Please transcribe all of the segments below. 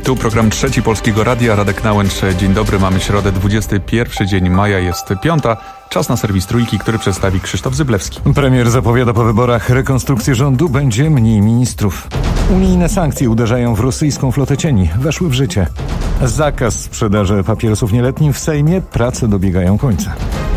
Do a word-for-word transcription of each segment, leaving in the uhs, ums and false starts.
Tu program Trzeci Polskiego Radia, Radek Nałęcz. Dzień dobry, mamy środę, dwudziesty pierwszy dzień maja, jest piąta. Czas na serwis Trójki, który przedstawi Krzysztof Zyblewski. Premier zapowiada po wyborach rekonstrukcję rządu, będzie mniej ministrów. Unijne sankcje uderzają w rosyjską flotę cieni. Weszły w życie. Zakaz sprzedaży papierosów nieletnim w Sejmie. Prace dobiegają końca.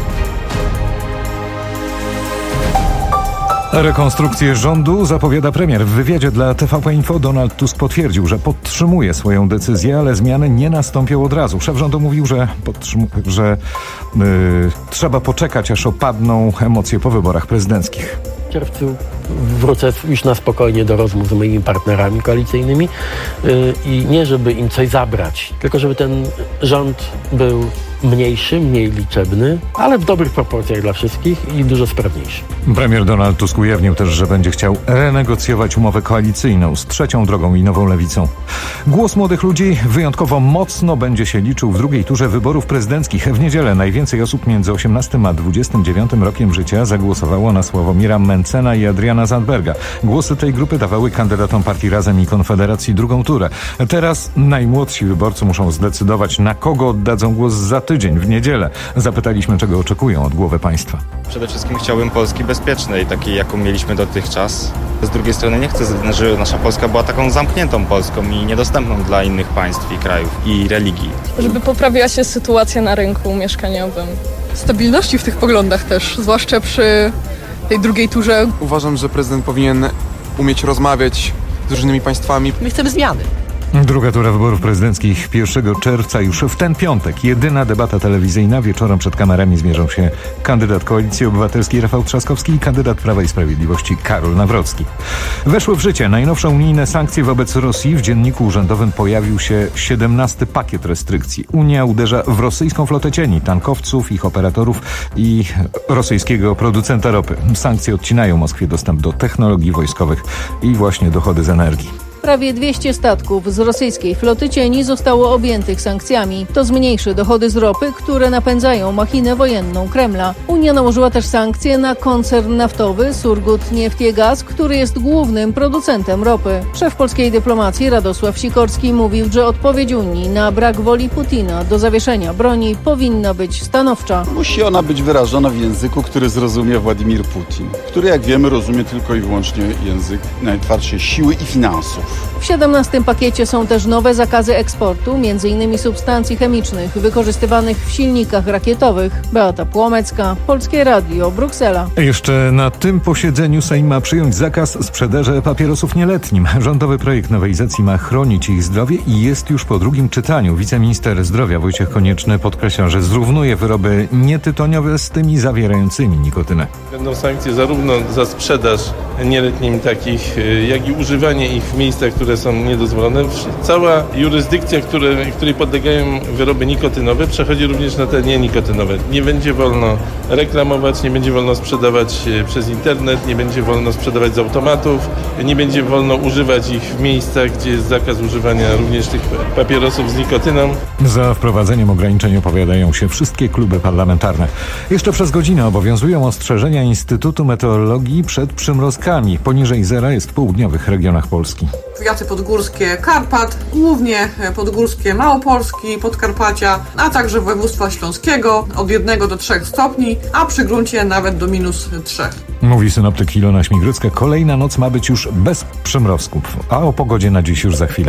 Rekonstrukcję rządu zapowiada premier. W wywiadzie dla T V P Info Donald Tusk potwierdził, że podtrzymuje swoją decyzję, ale zmiany nie nastąpią od razu. Szef rządu mówił, że, podtrzym- że yy, trzeba poczekać, aż opadną emocje po wyborach prezydenckich. W czerwcu wrócę już na spokojnie do rozmów z moimi partnerami koalicyjnymi yy, i nie żeby im coś zabrać, tylko żeby ten rząd był mniejszy, mniej liczebny, ale w dobrych proporcjach dla wszystkich i dużo sprawniejszy. Premier Donald Tusk ujawnił też, że będzie chciał renegocjować umowę koalicyjną z Trzecią Drogą i Nową Lewicą. Głos młodych ludzi wyjątkowo mocno będzie się liczył w drugiej turze wyborów prezydenckich. W niedzielę najwięcej osób między osiemnastym a dwudziestym dziewiątym rokiem życia zagłosowało na Sławomira Mentzena i Adriana Zandberga. Głosy tej grupy dawały kandydatom partii Razem i Konfederacji drugą turę. Teraz najmłodsi wyborcy muszą zdecydować, na kogo oddadzą głos za tydzień, w niedzielę. Zapytaliśmy, czego oczekują od głowy państwa. Przede wszystkim chciałbym Polski bezpiecznej, takiej jaką mieliśmy dotychczas. Z drugiej strony nie chcę, żeby nasza Polska była taką zamkniętą Polską i niedostępną dla innych państw i krajów i religii. Żeby poprawiła się sytuacja na rynku mieszkaniowym. Stabilności w tych poglądach też, zwłaszcza przy tej drugiej turze. Uważam, że prezydent powinien umieć rozmawiać z różnymi państwami. My chcemy zmiany. Druga tura wyborów prezydenckich pierwszego czerwca już w ten piątek. Jedyna debata telewizyjna. Wieczorem przed kamerami zmierzą się kandydat Koalicji Obywatelskiej Rafał Trzaskowski i kandydat Prawa i Sprawiedliwości Karol Nawrocki. Weszły w życie najnowsze unijne sankcje wobec Rosji. W dzienniku urzędowym pojawił się siedemnasty pakiet restrykcji. Unia uderza w rosyjską flotę cieni, tankowców, ich operatorów i rosyjskiego producenta ropy. Sankcje odcinają Moskwie dostęp do technologii wojskowych i właśnie dochody z energii. Prawie dwieście statków z rosyjskiej floty cieni zostało objętych sankcjami. To zmniejszy dochody z ropy, które napędzają machinę wojenną Kremla. Unia nałożyła też sankcje na koncern naftowy Surgut Neftegaz, który jest głównym producentem ropy. Szef polskiej dyplomacji Radosław Sikorski mówił, że odpowiedź Unii na brak woli Putina do zawieszenia broni powinna być stanowcza. Musi ona być wyrażona w języku, który zrozumie Władimir Putin, który, jak wiemy, rozumie tylko i wyłącznie język najtwardszej siły i finansów. W siedemnastym pakiecie są też nowe zakazy eksportu, między innymi substancji chemicznych wykorzystywanych w silnikach rakietowych. Beata Płomecka, Polskie Radio, Bruksela. Jeszcze na tym posiedzeniu Sejm ma przyjąć zakaz sprzedaży papierosów nieletnim. Rządowy projekt nowelizacji ma chronić ich zdrowie i jest już po drugim czytaniu. Wiceminister zdrowia Wojciech Konieczny podkreśla, że zrównuje wyroby nietytoniowe z tymi zawierającymi nikotynę. Będą sankcje zarówno za sprzedaż nieletnim takich, jak i używanie ich w miejscach, które są niedozwolone. Cała jurysdykcja, które, której podlegają wyroby nikotynowe, przechodzi również na te nienikotynowe. Nie będzie wolno reklamować, nie będzie wolno sprzedawać przez internet, nie będzie wolno sprzedawać z automatów, nie będzie wolno używać ich w miejscach, gdzie jest zakaz używania również tych papierosów z nikotyną. Za wprowadzeniem ograniczeń opowiadają się wszystkie kluby parlamentarne. Jeszcze przez godzinę obowiązują ostrzeżenia Instytutu Meteorologii przed przymrozkami. Poniżej zera jest w południowych regionach Polski. Powiaty podgórskie Karpat, głównie podgórskie Małopolski, Podkarpacia, a także województwa śląskiego od jednego do trzech stopni, a przy gruncie nawet do minus trzech. Mówi synoptyk Ilona Śmigrócka. Kolejna noc ma być już bez przymrozków, a o pogodzie na dziś już za chwilę.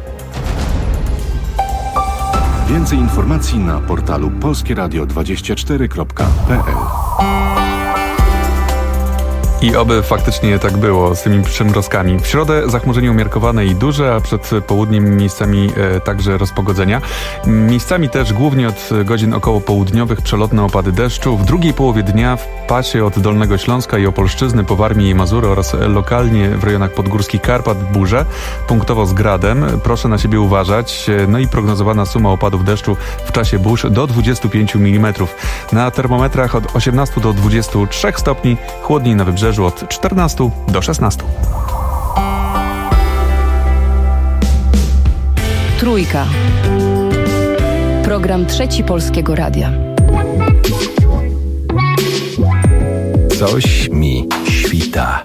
Więcej informacji na portalu polskieradio dwadzieścia cztery kropka p l. I oby faktycznie tak było z tymi przymrozkami. W środę zachmurzenie umiarkowane i duże, a przed południem miejscami e, także rozpogodzenia. Miejscami też głównie od godzin około południowych przelotne opady deszczu. W drugiej połowie dnia w pasie od Dolnego Śląska i Opolszczyzny po Warmii i Mazury oraz lokalnie w rejonach podgórskich Karpat burze, punktowo z gradem. Proszę na siebie uważać. No i prognozowana suma opadów deszczu w czasie burz do dwudziestu pięciu milimetrów. Na termometrach od osiemnastu do dwudziestu trzech stopni, chłodniej na wybrzeżu od czternastu do szesnastu. Trójka. Program Trzeci Polskiego Radia. Coś mi świta.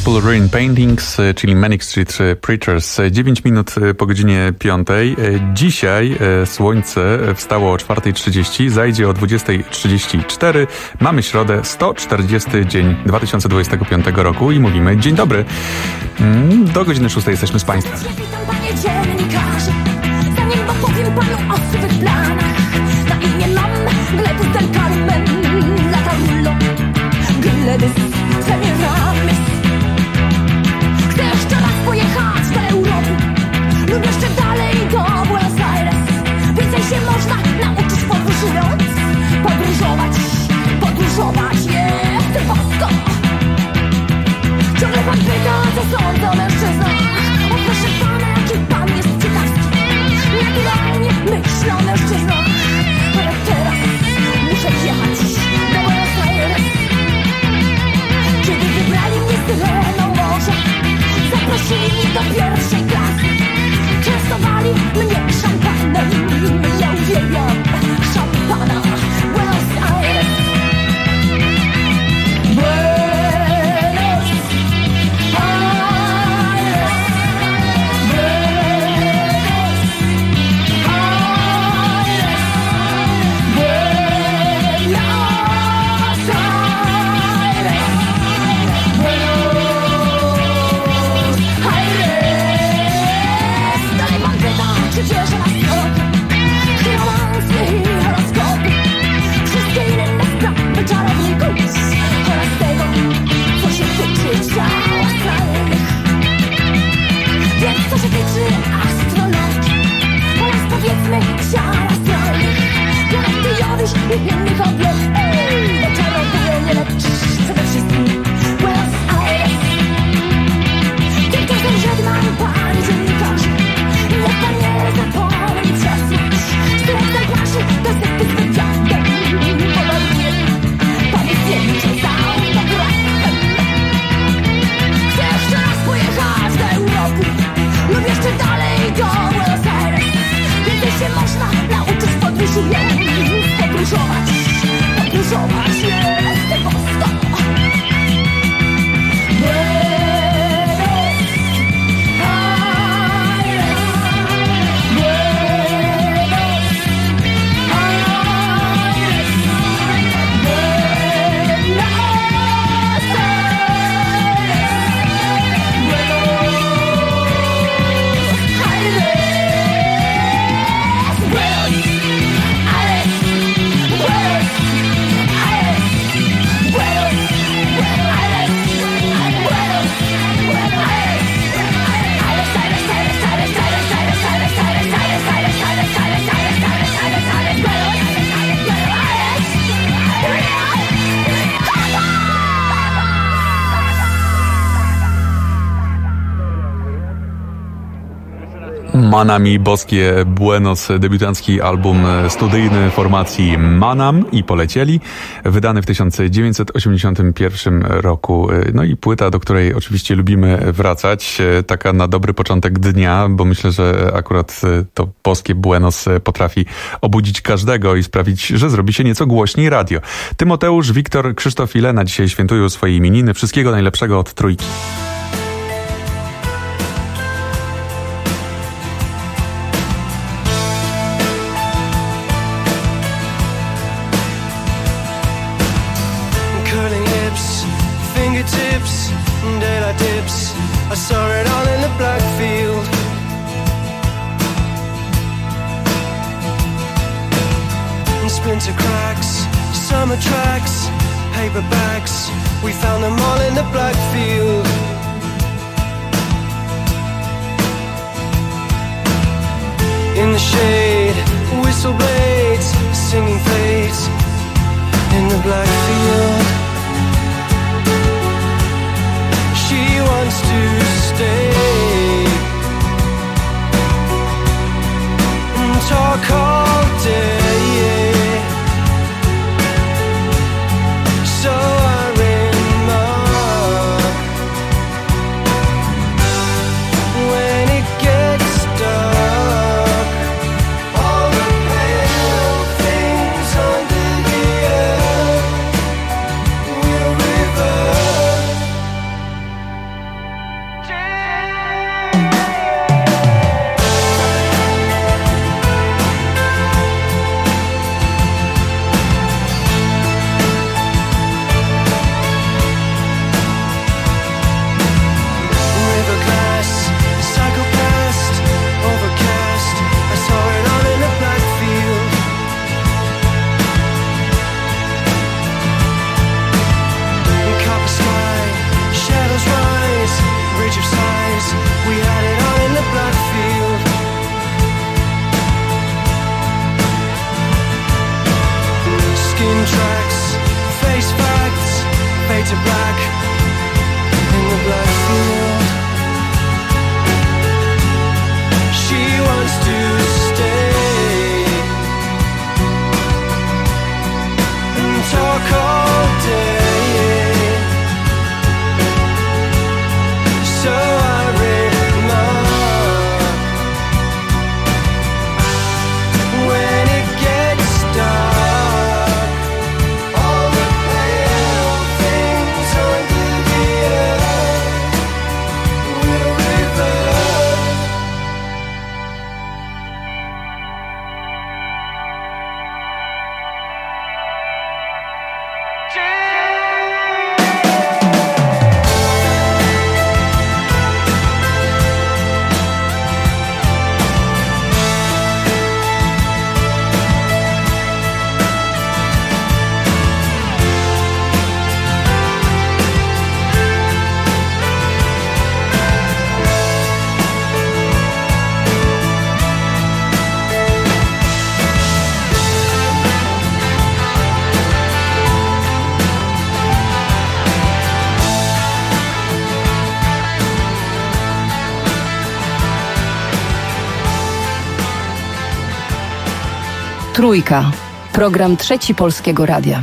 Purple Ruin Paintings, czyli Manic Street Preachers. dziewięć minut po godzinie piątej. Dzisiaj słońce wstało o czwarta trzydzieści, zajdzie o dwudziesta trzydzieści cztery. Mamy środę, sto czterdziesty dzień dwa tysiące dwudziestego piątego roku i mówimy dzień dobry. Do godziny szóstej jesteśmy z Państwem. Witam, panie dziennikarze, zanim opowiem panu o swych planach. Na imię mam Gledys del Carmen, lata rullo, Gledys Semiramis. Chcę jeszcze raz pojechać do Europy lub jeszcze dalej do Buenos Aires. Więcej się można nauczyć podróżując, podróżować, podróżować jest bosko. Ciągle pan pyta, co sądzę o mężczyznach. O proszę pana, jaki pan jest ciekawski. Naturalnie myślę o mężczyznach. Ale teraz muszę jechać do Buenos Aires. Kiedy wybrali mnie syreną morza, zaprosili mnie do pierwszej klasy. Częstowali mnie szampanem. Ja uwielbiam szampana. Buenos Aires. Wierzę na skok, romansy i horoskopy, wszystkie inne sprawy czarowników oraz tego, co się tyczy ciał astralnych. Więc co się tyczy astrologii oraz powiedzmy ciał astralnych, planety Jowisz i innych obiektów, to czarodzieje nie lecz przede wszystkim Buenos Aires. Tymczasem żegnam pani dziennikarze. Niech pan nie zapomni przesłać Stylek najgłaszych gazety z wywiadem. Podobnie pan jest więcej za autografem. Chcę jeszcze raz pojechać do Europy lub jeszcze dalej do Buenos Aires. Więcej się można nauczyć podróżując, podróżować, podróżować jest bosko. Manami Boskie Buenos, debiutancki album studyjny formacji Manam i Polecieli, wydany w tysiąc dziewięćset osiemdziesiątym pierwszym roku. No i płyta, do której oczywiście lubimy wracać, taka na dobry początek dnia, bo myślę, że akurat to boskie Buenos potrafi obudzić każdego i sprawić, że zrobi się nieco głośniej radio. Tymoteusz, Wiktor, Krzysztof i Lena dzisiaj świętują swoje imieniny. Wszystkiego najlepszego od Trójki. I saw it all in the black field. And splinter cracks, summer tracks, paper bags, we found them all in the black field. In the shade, whistle blades, singing fades in the black field. She wants to stay and talk all day. So I remark when it gets dark, all the pale things under the earth Trójka. Program Trzeci Polskiego Radia.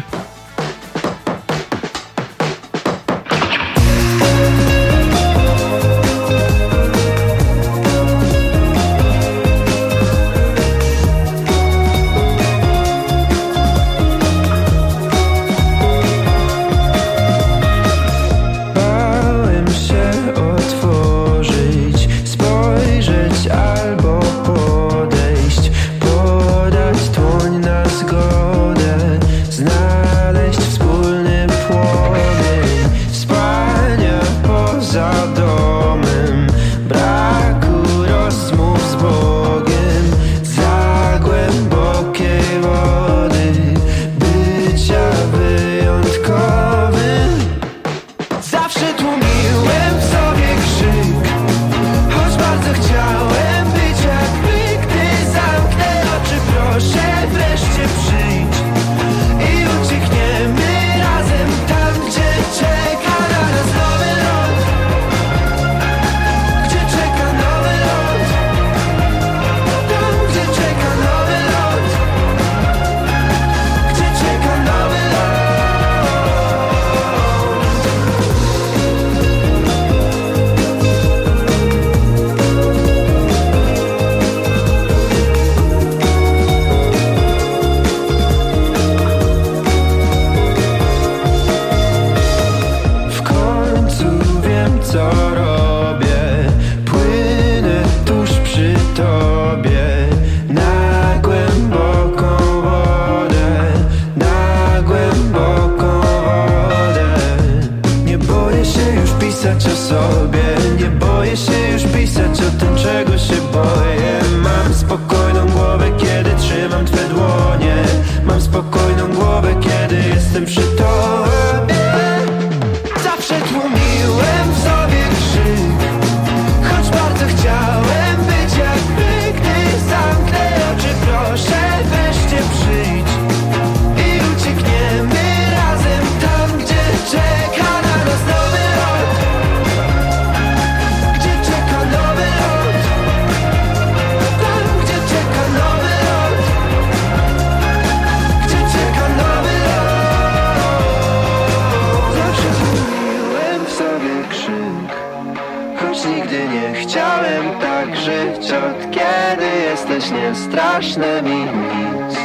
Straszne mi nic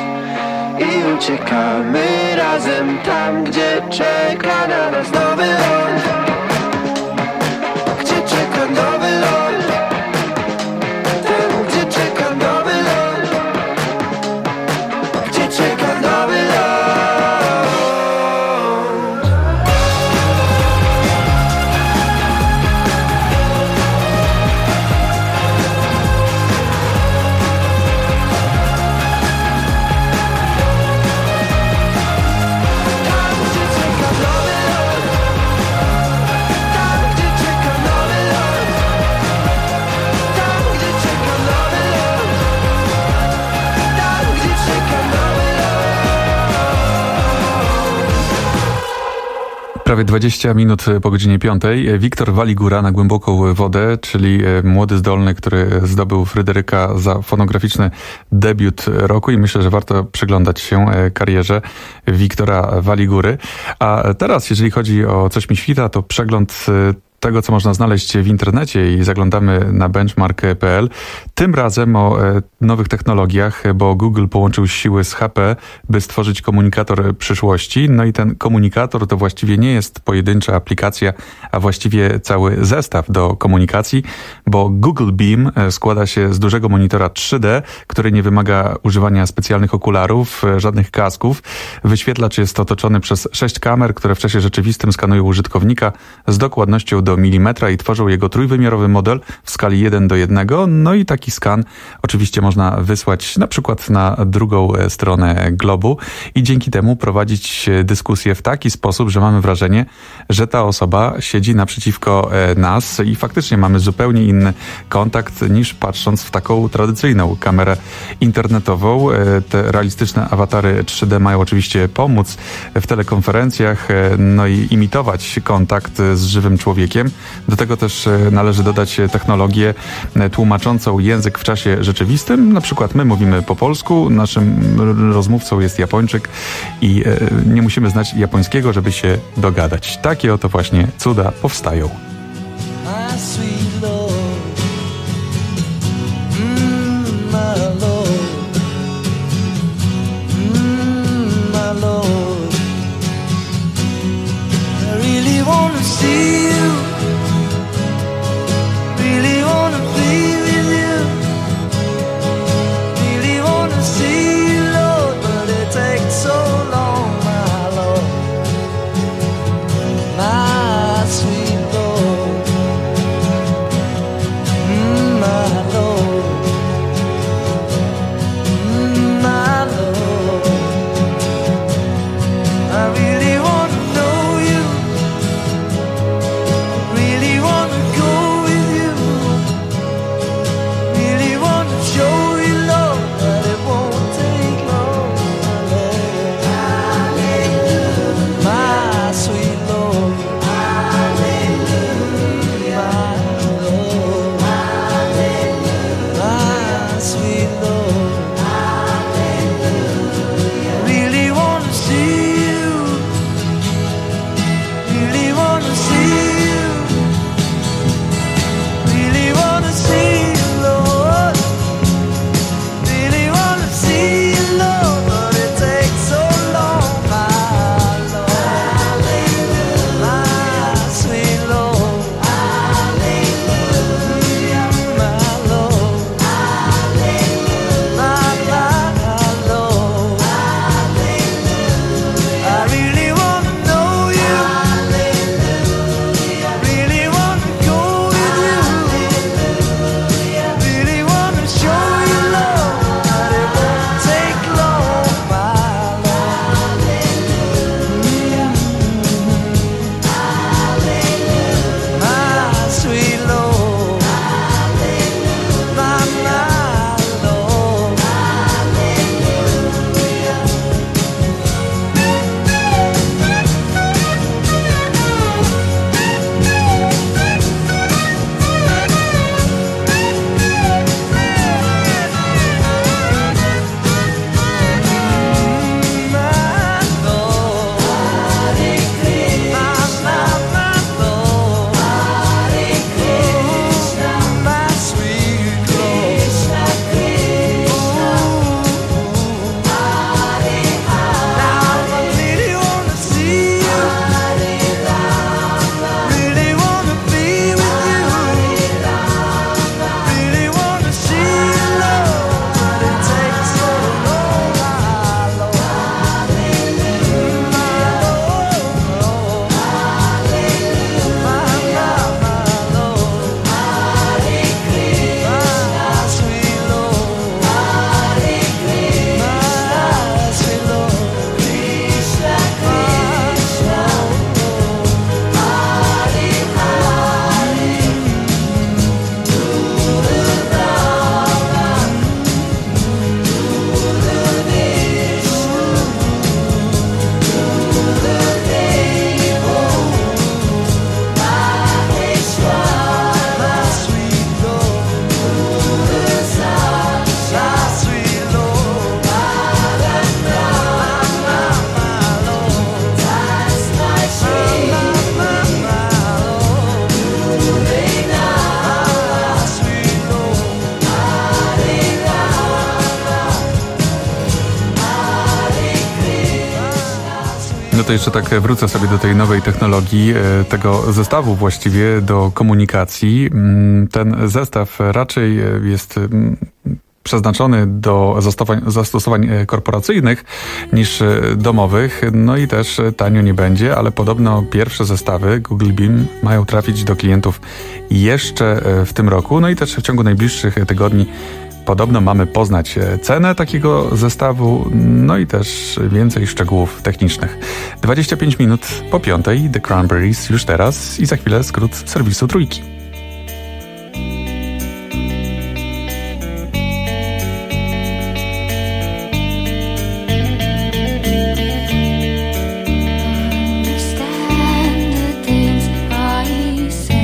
i uciekamy razem tam, gdzie czeka na nas nowy ląd, gdzie czeka nowy ląd, tam, gdzie czeka nowy ląd, gdzie czeka nowy ląd. Prawie dwadzieścia minut po godzinie piątej. Wiktor Waligura na głęboką wodę, czyli młody zdolny, który zdobył Fryderyka za fonograficzny debiut roku i myślę, że warto przyglądać się karierze Wiktora Waligury. A teraz, jeżeli chodzi o Coś mi świta, to przegląd tego, co można znaleźć w internecie i zaglądamy na benchmark kropka p l. Tym razem o e, nowych technologiach, bo Google połączył siły z H P, by stworzyć komunikator przyszłości. No i ten komunikator to właściwie nie jest pojedyncza aplikacja, a właściwie cały zestaw do komunikacji, bo Google Beam składa się z dużego monitora trzy D, który nie wymaga używania specjalnych okularów, żadnych kasków. Wyświetlacz jest otoczony przez sześć kamer, które w czasie rzeczywistym skanują użytkownika z dokładnością do milimetra i tworzą jego trójwymiarowy model w skali jeden do jednego. No i taki skan oczywiście można wysłać na przykład na drugą stronę globu i dzięki temu prowadzić dyskusję w taki sposób, że mamy wrażenie, że ta osoba siedzi naprzeciwko nas i faktycznie mamy zupełnie inny kontakt niż patrząc w taką tradycyjną kamerę internetową. Te realistyczne awatary trzy D mają oczywiście pomóc w telekonferencjach, no i imitować kontakt z żywym człowiekiem. językiem. Do tego też należy dodać technologię tłumaczącą język w czasie rzeczywistym. Na przykład my mówimy po polsku, naszym rozmówcą jest Japończyk i nie musimy znać japońskiego, żeby się dogadać. Takie oto właśnie cuda powstają. My sweet Lord, mm, my Lord, mm, my Lord, I really want to see you, really want to be with you, really want to see you, Lord, but it takes so long, my Lord, my sweet Lord. My Lord, my Lord, I really want to know you, really want to go with you, really want to show you, Lord, that it won't take long, Hallelujah. My sweet Lord, Hallelujah. My Lord, my sweet Lord, Hallelujah. Really want to see you, really want to see you, really want to see you, Lord, really want to see you, Lord, but it takes so long, my Lord, my sweet Lord, Hallelujah. My Lord, my, my Lord, I really want to know you, really want to go with you, really want to show you, Lord, that it won't take long, my Lord, my sweet Lord, my, my Lord. No to jeszcze tak wrócę sobie do tej nowej technologii, tego zestawu właściwie do komunikacji. Ten zestaw raczej jest przeznaczony do zastosowań, zastosowań korporacyjnych niż domowych, no i też tanio nie będzie, ale podobno pierwsze zestawy Google Beam mają trafić do klientów jeszcze w tym roku, no i też w ciągu najbliższych tygodni podobno mamy poznać cenę takiego zestawu, no i też więcej szczegółów technicznych. dwadzieścia pięć minut po piątej, The Cranberries już teraz i za chwilę skrót serwisu Trójki. Understand the things I say.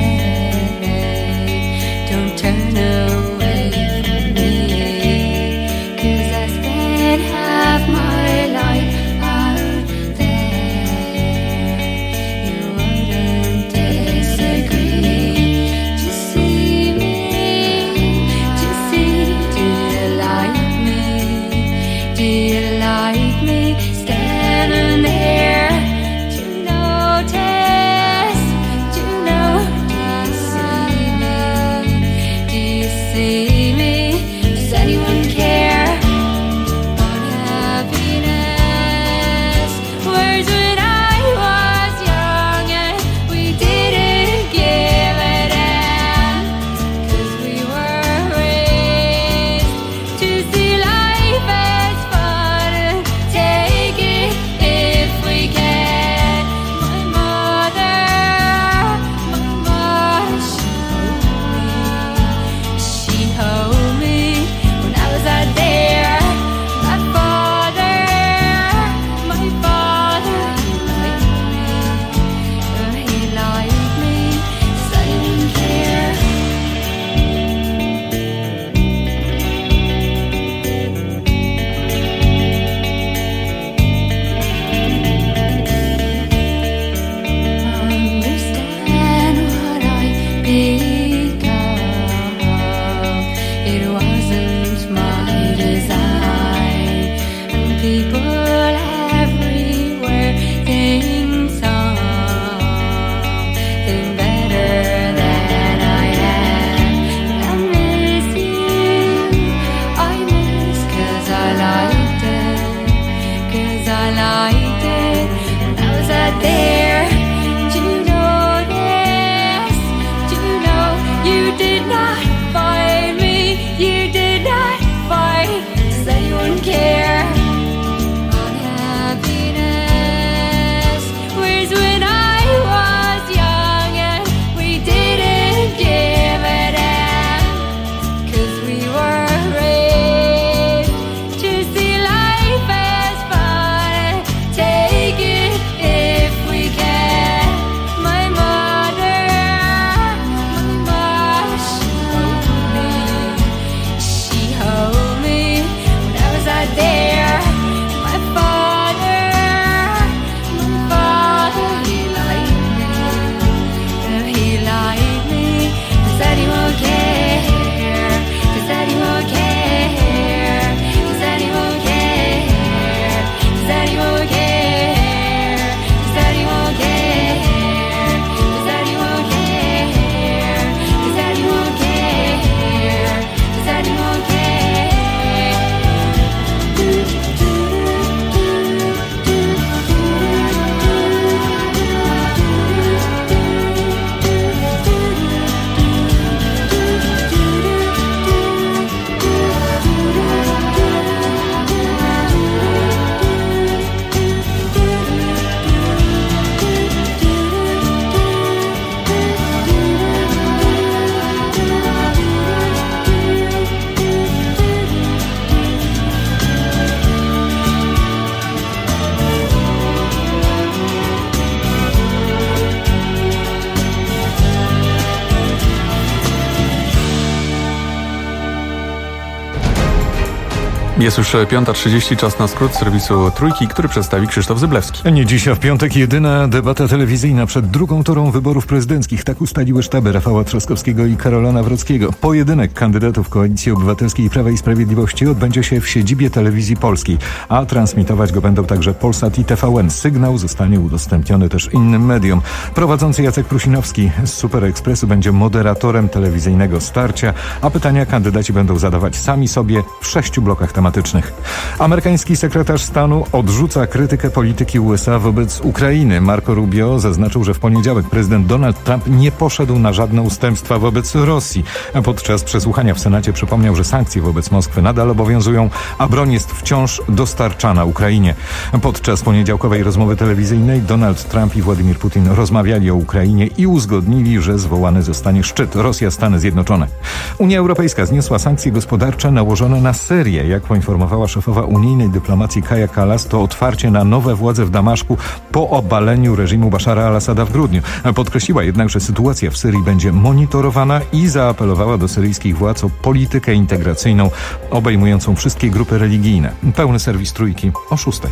Jest już piąta trzydzieści, czas na skrót serwisu Trójki, który przedstawi Krzysztof Zyblewski. Nie dziś, a w piątek jedyna debata telewizyjna przed drugą turą wyborów prezydenckich. Tak ustaliły sztaby Rafała Trzaskowskiego i Karola Nawrockiego. Pojedynek kandydatów Koalicji Obywatelskiej i Prawa i Sprawiedliwości odbędzie się w siedzibie Telewizji Polskiej, a transmitować go będą także Polsat i T V N. Sygnał zostanie udostępniony też innym mediom. Prowadzący Jacek Prusinowski z Super Expressu będzie moderatorem telewizyjnego starcia, a pytania kandydaci będą zadawać sami sobie w sześciu blokach tematycznych. Amerykański sekretarz stanu odrzuca krytykę polityki U S A wobec Ukrainy. Marco Rubio zaznaczył, że w poniedziałek prezydent Donald Trump nie poszedł na żadne ustępstwa wobec Rosji. Podczas przesłuchania w Senacie przypomniał, że sankcje wobec Moskwy nadal obowiązują, a broń jest wciąż dostarczana Ukrainie. Podczas poniedziałkowej rozmowy telewizyjnej Donald Trump i Władimir Putin rozmawiali o Ukrainie i uzgodnili, że zwołany zostanie szczyt Rosja-Stany Zjednoczone. Unia Europejska zniosła sankcje gospodarcze nałożone na Syrię. Jak poinformowała szefowa unijnej dyplomacji Kaja Kallas, to otwarcie na nowe władze w Damaszku po obaleniu reżimu Bashara al-Assada w grudniu. Podkreśliła jednak, że sytuacja w Syrii będzie monitorowana i zaapelowała do syryjskich władz o politykę integracyjną obejmującą wszystkie grupy religijne. Pełny serwis Trójki o szóstej.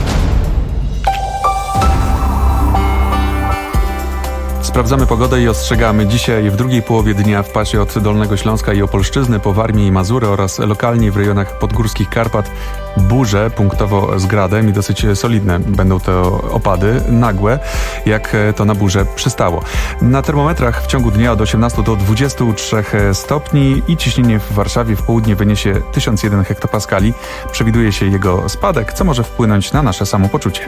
Sprawdzamy pogodę i ostrzegamy. Dzisiaj w drugiej połowie dnia w pasie od Dolnego Śląska i Opolszczyzny po Warmii i Mazury oraz lokalnie w rejonach podgórskich Karpat burze, punktowo z gradem i dosyć solidne będą to opady, nagłe, jak to na burzę przystało. Na termometrach w ciągu dnia od osiemnastu do dwudziestu trzech stopni i ciśnienie w Warszawie w południe wyniesie tysiąc jeden hektopaskali. Przewiduje się jego spadek, co może wpłynąć na nasze samopoczucie.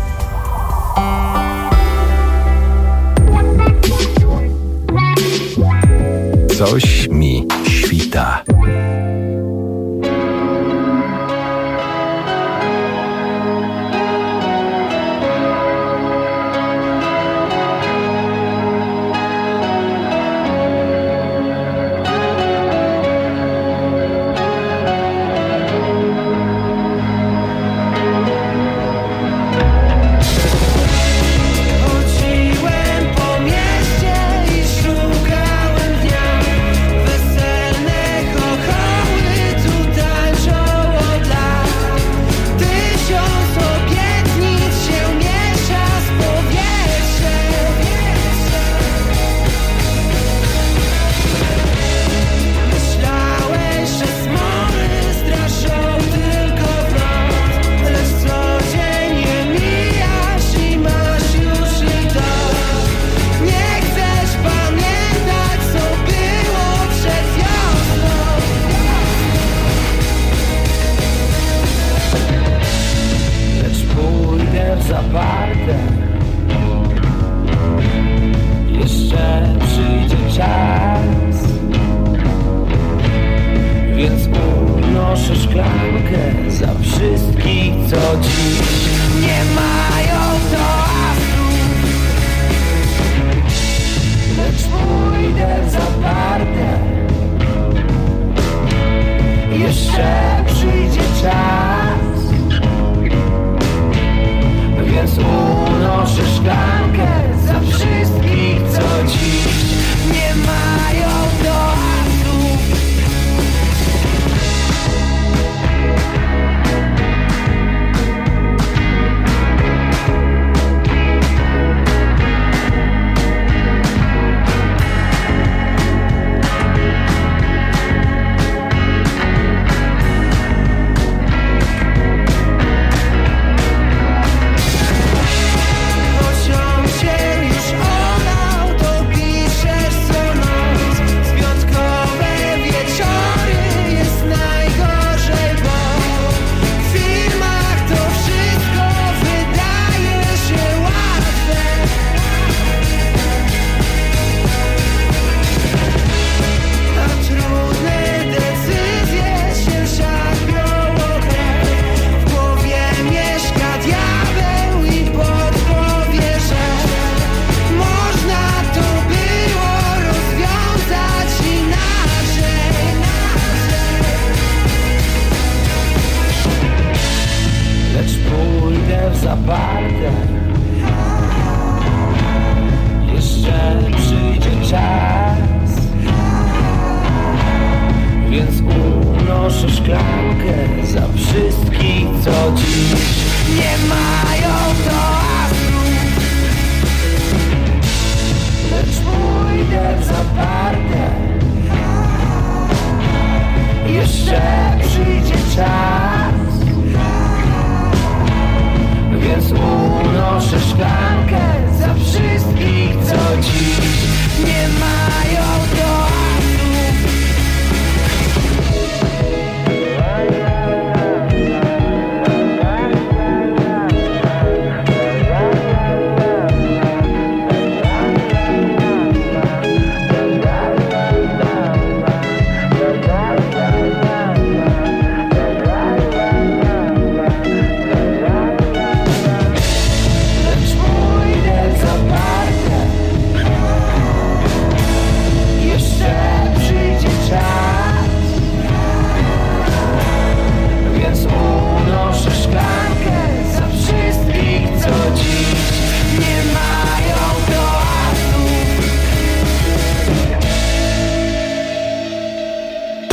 Coś mi świta.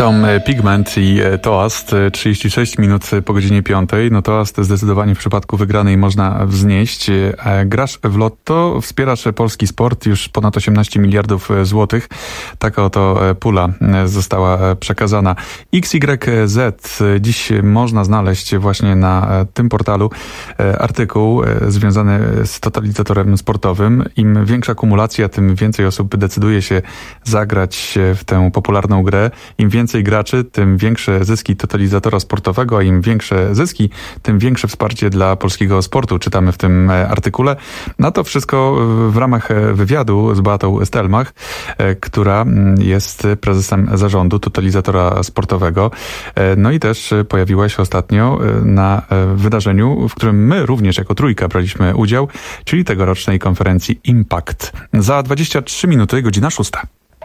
Tom Pigment i toast, trzydzieści sześć minut po godzinie piątej. No toast zdecydowanie w przypadku wygranej można wznieść. Grasz w lotto, wspierasz polski sport, już ponad osiemnaście miliardów złotych. Taka oto pula została przekazana. X Y Z. Dziś można znaleźć właśnie na tym portalu artykuł związany z totalizatorem sportowym. Im większa kumulacja, tym więcej osób decyduje się zagrać w tę popularną grę. Im więcej graczy, tym większe zyski totalizatora sportowego, a im większe zyski, tym większe wsparcie dla polskiego sportu. Czytamy w tym artykule. Na to wszystko w ramach wywiadu z Beatą Stelmach, która jest prezesem zarządu totalizatora sportowego. No i też pojawiła się ostatnio na wydarzeniu, w którym my również jako trójka braliśmy udział, czyli tegorocznej konferencji Impact. Za dwadzieścia trzy minuty, godzina szósta.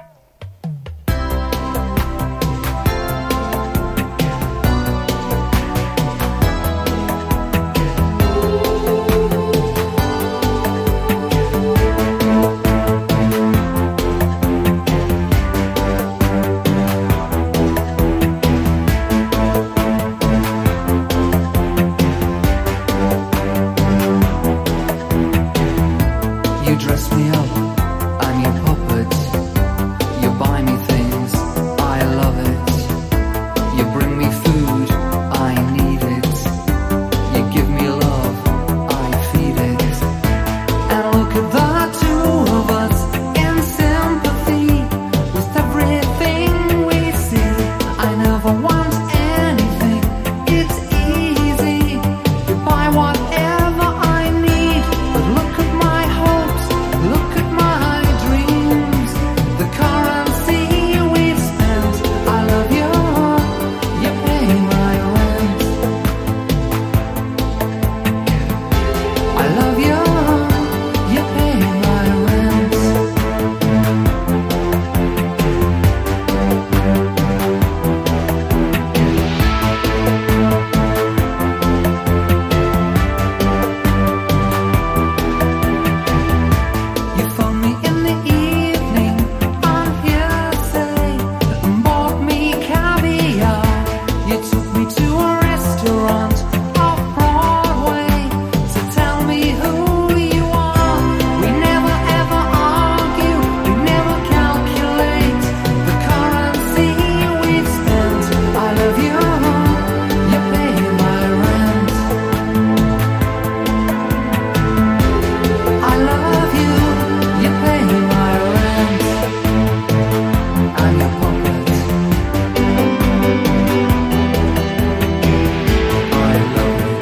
You dress me up, I'm your puppet. You buy me things, I love it. You bring me food, I need it. You give me love, I feed it. And look at the two of us in sympathy with everything we see. I never want anything, it's easy. You buy whatever I need, but look at my hopes. Look at my dreams, the currency we've spent. I love you, you pay my rent. I love you, you pay my rent. You phone me in the evening on hearsay and bought me caviar. You took me to a restaurant off Broadway. So tell me who you are. We never ever argue, we never calculate the currency we've spent. I love you, you pay my rent. I love you, you pay my rent. I'm your puppet. I love it.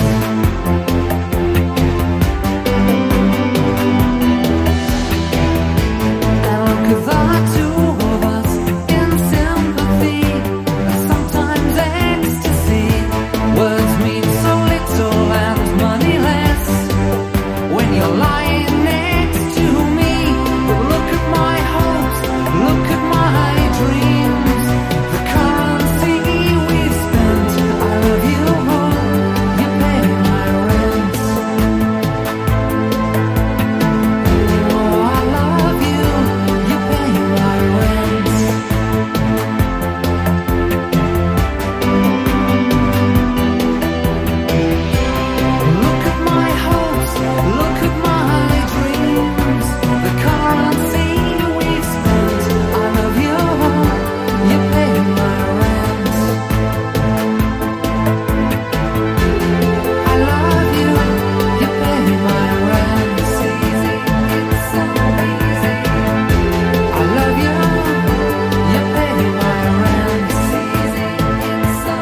And look at the two of us in sympathy, and sometimes ecstasy. Words mean so little and money less when you're lying next to me. But look at my hopes, look at my dreams, the currency we've spent. I love you, you pay my rent. Oh, I love you, you pay my rent. Look at my hopes, look at my dreams, the currency we've spent. I love you, you pay my rent. I love you, you pay my rent. It's easy, it's so easy. I love you, you pay my rent. It's easy, it's so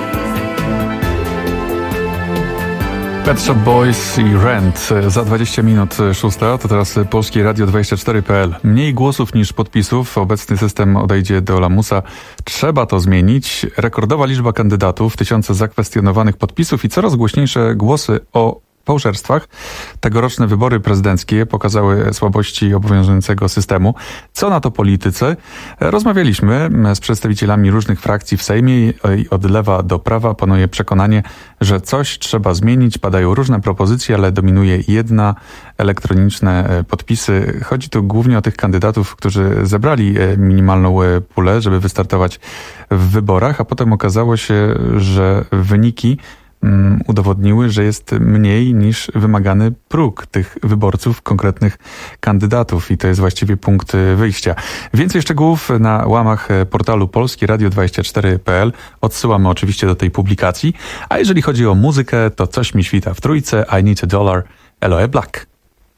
Pet Shop Boys i Rent. Za dwadzieścia minut szósta, to teraz Polskie Radio dwadzieścia cztery kropka p l. Mniej głosów niż podpisów. Obecny system odejdzie do lamusa. Trzeba to zmienić. Rekordowa liczba kandydatów, tysiące zakwestionowanych podpisów i coraz głośniejsze głosy o fałszerstwach. Tegoroczne wybory prezydenckie pokazały słabości obowiązującego systemu. Co na to politycy? Rozmawialiśmy z przedstawicielami różnych frakcji w Sejmie i od lewa do prawa panuje przekonanie, że coś trzeba zmienić. Padają różne propozycje, ale dominuje jedna: elektroniczne podpisy. Chodzi tu głównie o tych kandydatów, którzy zebrali minimalną pulę, żeby wystartować w wyborach, a potem okazało się, że wyniki um, udowodniły, że jest mniej niż wymagany próg tych wyborców, konkretnych kandydatów i to jest właściwie punkt wyjścia. Więcej szczegółów na łamach portalu polski radio dwadzieścia cztery kropka p l. Odsyłamy oczywiście do tej publikacji. A jeżeli chodzi o muzykę, to coś mi świta w trójce. I Need a Dollar, Eloe Black.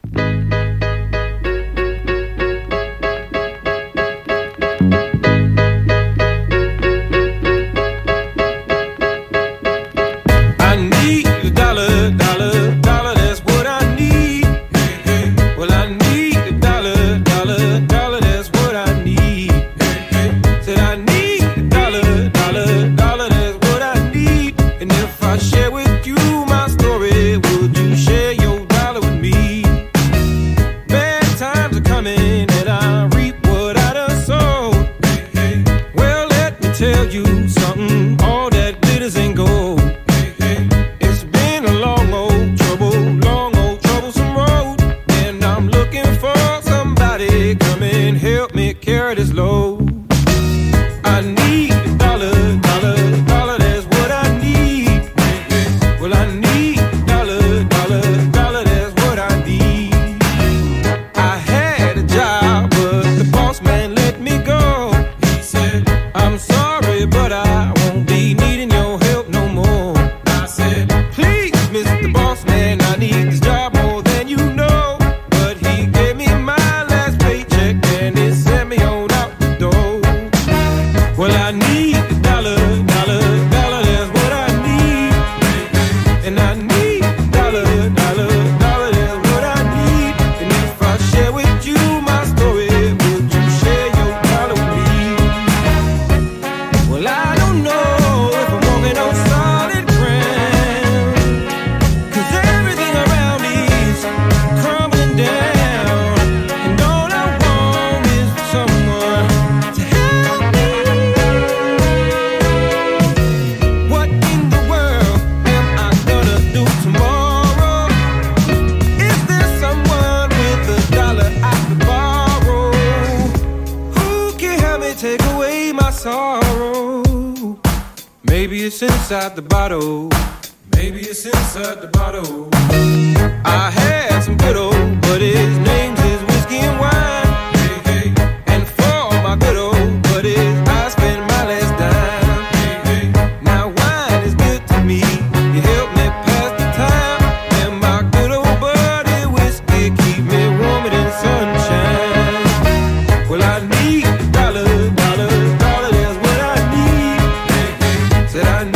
Inside the bottle, maybe it's inside the bottle. I had some good old buddies, names is whiskey and wine. Hey, hey. And for my good old buddies, I spend my last dime. Hey, hey. Now wine is good to me, you help me pass the time. And my good old buddy whiskey keep me warmer than sunshine. Well, I need a dollar, dollar, dollar, that's what I need. Hey, hey. Said I need.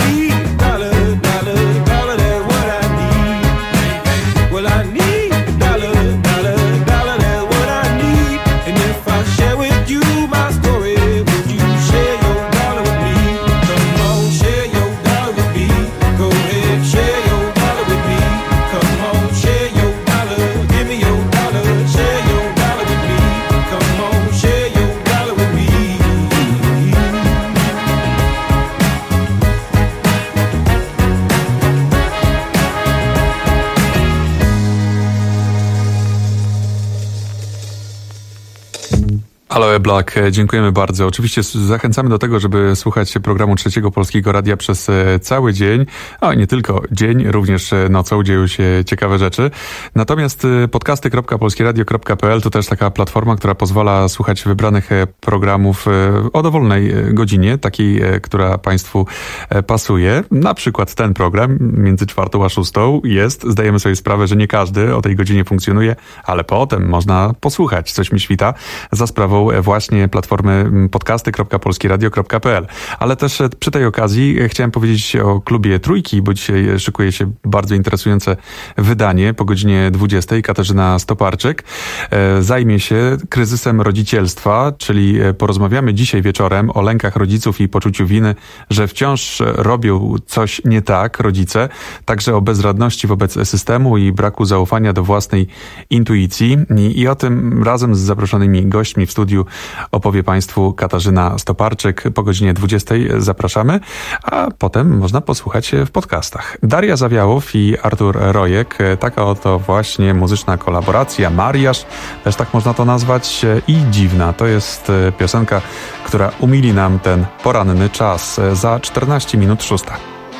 Aloe Black, dziękujemy bardzo. Oczywiście zachęcamy do tego, żeby słuchać programu Trzeciego Polskiego Radia przez cały dzień, a nie tylko dzień, również nocą dzieją się ciekawe rzeczy. Natomiast podcasty kropka polskieradio kropka p l to też taka platforma, która pozwala słuchać wybranych programów o dowolnej godzinie, takiej, która Państwu pasuje. Na przykład ten program między czwartą a szóstą jest. Zdajemy sobie sprawę, że nie każdy o tej godzinie funkcjonuje, ale potem można posłuchać Coś mi świta za sprawą stronką właśnie platformy podcasty kropka polskieradio kropka p l. Ale też przy tej okazji chciałem powiedzieć o klubie Trójki, bo dzisiaj szykuje się bardzo interesujące wydanie. Po godzinie dwudziestej Katarzyna Stoparczyk zajmie się kryzysem rodzicielstwa, czyli porozmawiamy dzisiaj wieczorem o lękach rodziców i poczuciu winy, że wciąż robią coś nie tak rodzice, także o bezradności wobec systemu i braku zaufania do własnej intuicji. I, i o tym razem z zaproszonymi gośćmi w studiu opowie Państwu Katarzyna Stoparczyk. Po godzinie dwudziestej zapraszamy, a potem można posłuchać w podcastach. Daria Zawiałow i Artur Rojek, taka oto właśnie muzyczna kolaboracja, mariaż, też tak można to nazwać, i Dziwna. To jest piosenka, która umili nam ten poranny czas. Za czternaście minut szósta.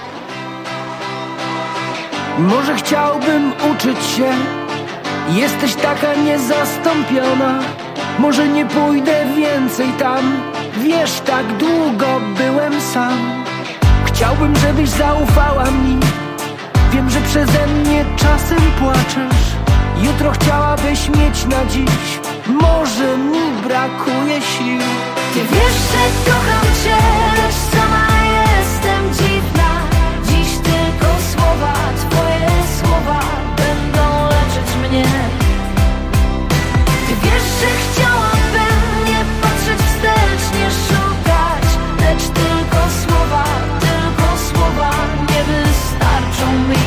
Może chciałbym uczyć się, jesteś taka niezastąpiona. Może nie pójdę więcej tam, wiesz, tak długo byłem sam. Chciałbym, żebyś zaufała mi, wiem, że przeze mnie czasem płaczesz. Jutro chciałabyś mieć na dziś, może mi brakuje sił. Ty wiesz, że kocham cię, lecz sama jestem dziwna. Dziś tylko słowa, twoje słowa będą leczyć mnie. Ty wiesz, że chciałabym nie patrzeć wstecz, nie szukać, lecz tylko słowa, tylko słowa nie wystarczą mi.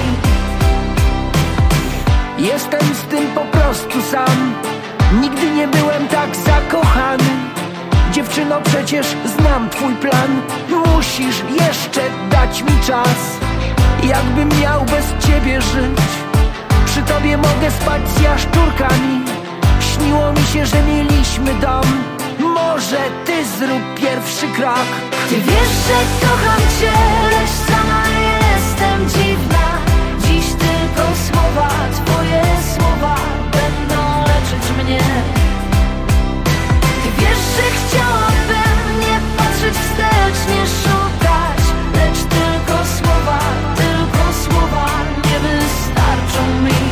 Jestem z tym po prostu sam, nigdy nie byłem tak zakochany. Dziewczyno, przecież znam twój plan, musisz jeszcze dać mi czas. Jakbym miał bez ciebie żyć, przy tobie mogę spać z jaszczurkami. Śniło mi się, że mieliśmy dom, może ty zrób pierwszy krok. Ty wiesz, że kocham cię, lecz sama jestem dziwna. Dziś tylko słowa, twoje słowa będą leczyć mnie. Ty wiesz, że chciałabym nie patrzeć wstecz, nie szukać, lecz tylko słowa, tylko słowa nie wystarczą mi.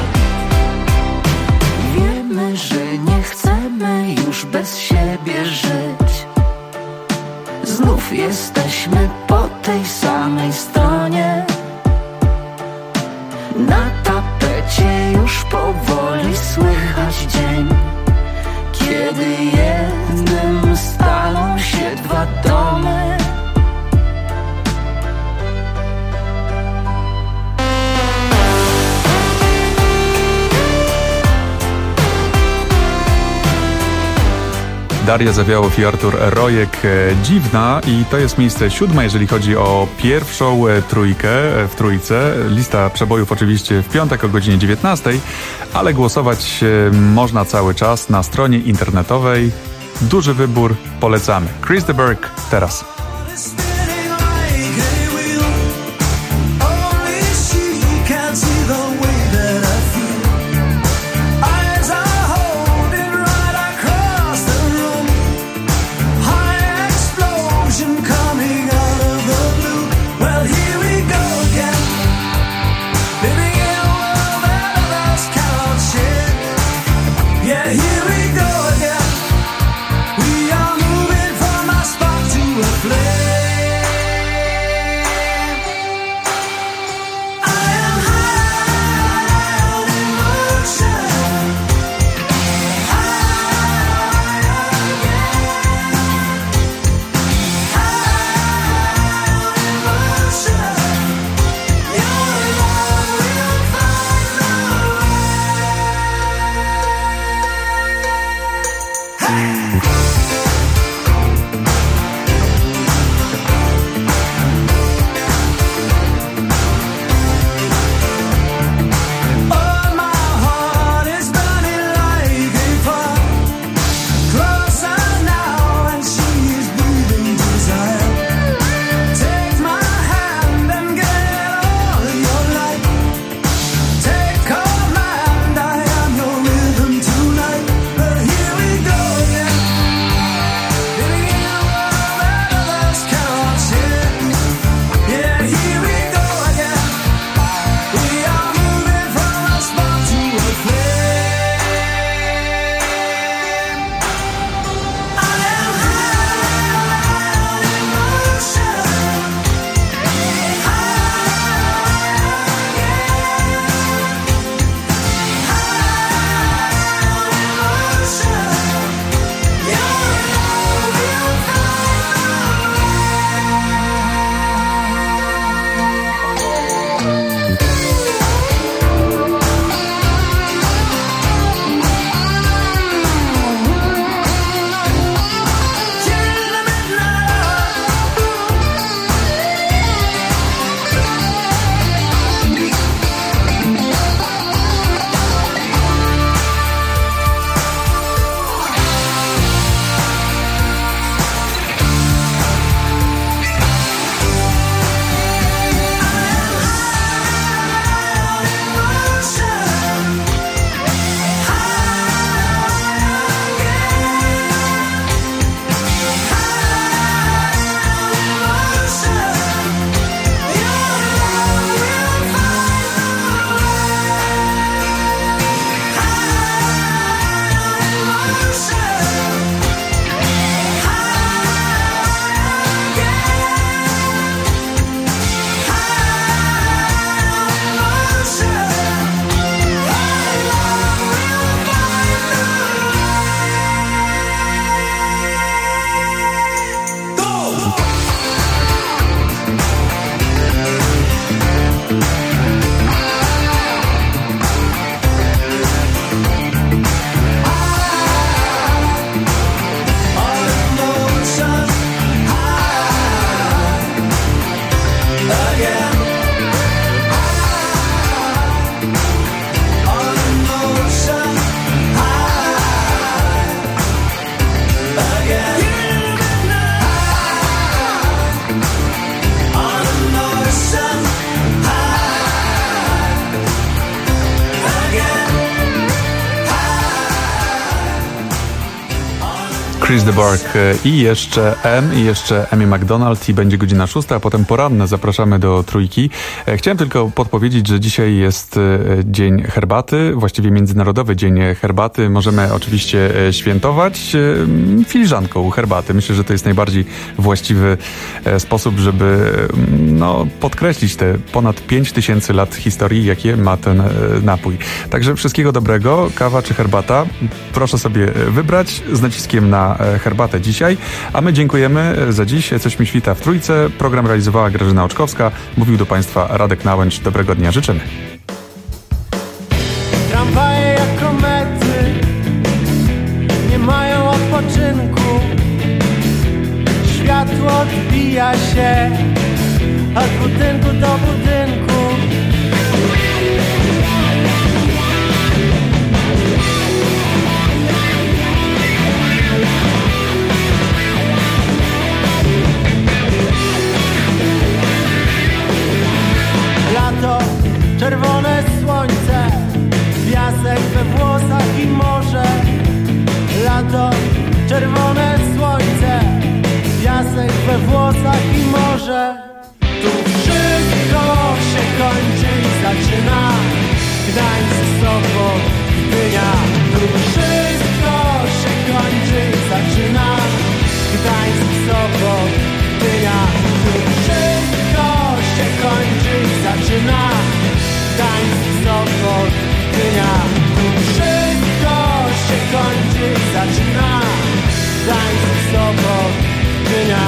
Wiemy, że nie chcemy już bez siebie żyć. Znów jesteśmy po tej samej stronie. Na tapecie już powoli słychać dzień, kiedy jednym staną się dwa domy. Daria Zawiałow i Artur Rojek, Dziwna, i to jest miejsce siódme, jeżeli chodzi o pierwszą trójkę w trójce. Lista przebojów oczywiście w piątek o godzinie dziewiętnastej, ale głosować można cały czas na stronie internetowej. Duży wybór, polecamy. Chris de Burgh teraz. Chris de Burgh i jeszcze M, i jeszcze Amy McDonald i będzie godzina szósta, a potem poranne zapraszamy do trójki. Chciałem tylko podpowiedzieć, że dzisiaj jest Dzień Herbaty, właściwie Międzynarodowy Dzień Herbaty. Możemy oczywiście świętować filiżanką herbaty. Myślę, że to jest najbardziej właściwy sposób, żeby no, podkreślić te ponad pięć tysięcy lat historii, jakie ma ten napój. Także wszystkiego dobrego. Kawa czy herbata? Proszę sobie wybrać z naciskiem na herbatę dzisiaj, a my dziękujemy za dziś. Coś mi świta w trójce. Program realizowała Grażyna Oczkowska. Mówił do Państwa Radek Nałęcz. Dobrego dnia życzymy. Tramwaje jak komety nie mają odpoczynku. Światło odbija się od budynku do budynku. Lato, czerwone słońce, piasek we włosach i morze. Lato, czerwone słońce, piasek we włosach i morze. Tu wszystko się kończy i zaczyna. Gdańsk, Sopot, Gdynia. Tu wszystko się kończy i zaczyna. Gdańsk, Sopot, Gdynia. Tu wszystko się kończy i zaczyna. Gdańsk, Sopot, Gdynia. Tu wszystko się kończy i zaczyna. Gdańsk, Sopot, Gdynia.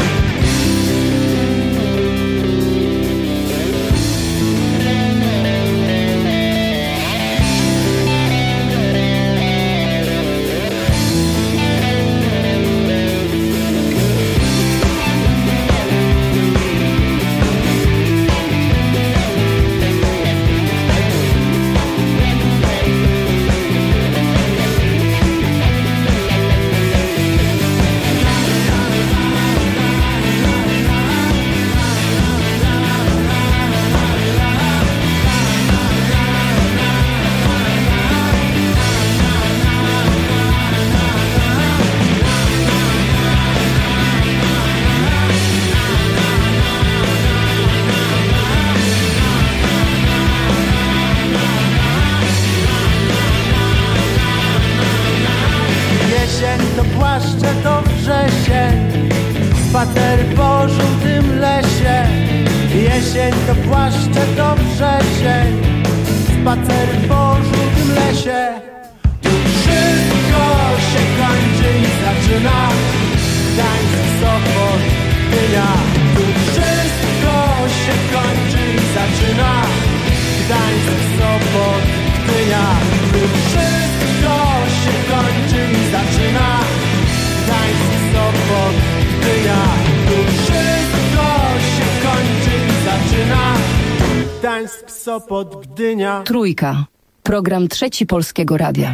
Spacer po żółtym lesie. Jesień to płaszcze, to wrzesień. Spacer po żółtym lesie. Tu wszystko się kończy i zaczyna. Gdańsk, Sopot, Gdynia. Tu wszystko się kończy i zaczyna. Gdańsk, Sopot, Gdynia. Tu wszystko się kończy i zaczyna. Gdańsk, Sopot, Gdynia. Tu wszystko się kończy i zaczyna. Gdańsk, Sopot, Gdynia. Trójka. Program Trzeci Polskiego Radia.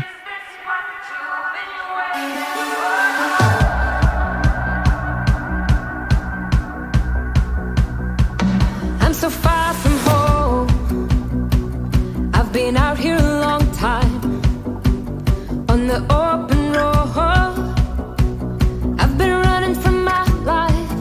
I'm so far from home. I've been out here a long time on the open road. I've been running from my life.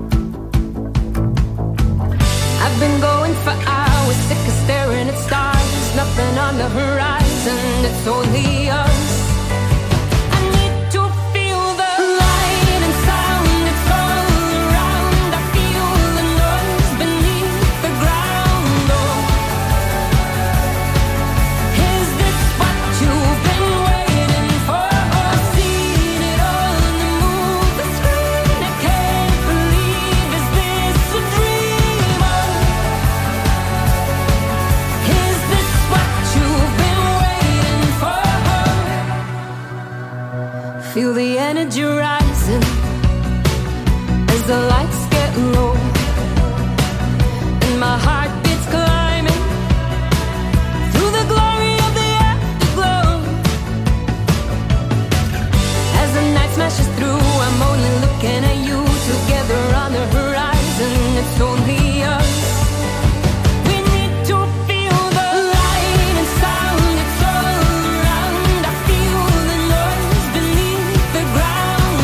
I've been going for hours, sick of staring at stars. Nothing on the horizon, it's only us. I need to feel the light and sound, it's all around. I feel the noise beneath the ground. Oh, is this what you've been waiting for? Or seen it on the movie screen? I can't believe, is this a dream? Oh, is this what you've been waiting for? Feel the energy rising as the lights get low, and my heart beats climbing through the glory of the afterglow. As the night smashes through, I'm only looking at you. Together on the horizon, it's only us. We need to feel the light and sound, it's all around. I feel the noise beneath the ground.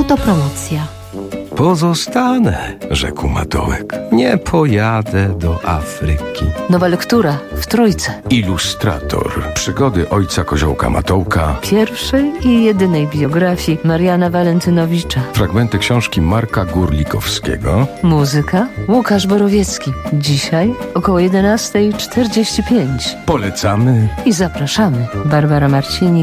Autopromocja. Pozostanę, rzekł Matołek. Nie pojadę do Afryki. Nowa lektura w Trójce. Ilustrator. Przygody ojca Koziołka Matołka. Pierwszej i jedynej biografii Mariana Walentynowicza. Fragmenty książki Marka Górlikowskiego. Muzyka Łukasz Borowiecki. Dzisiaj około jedenasta czterdzieści pięć. Polecamy i zapraszamy. Barbara Marcinik.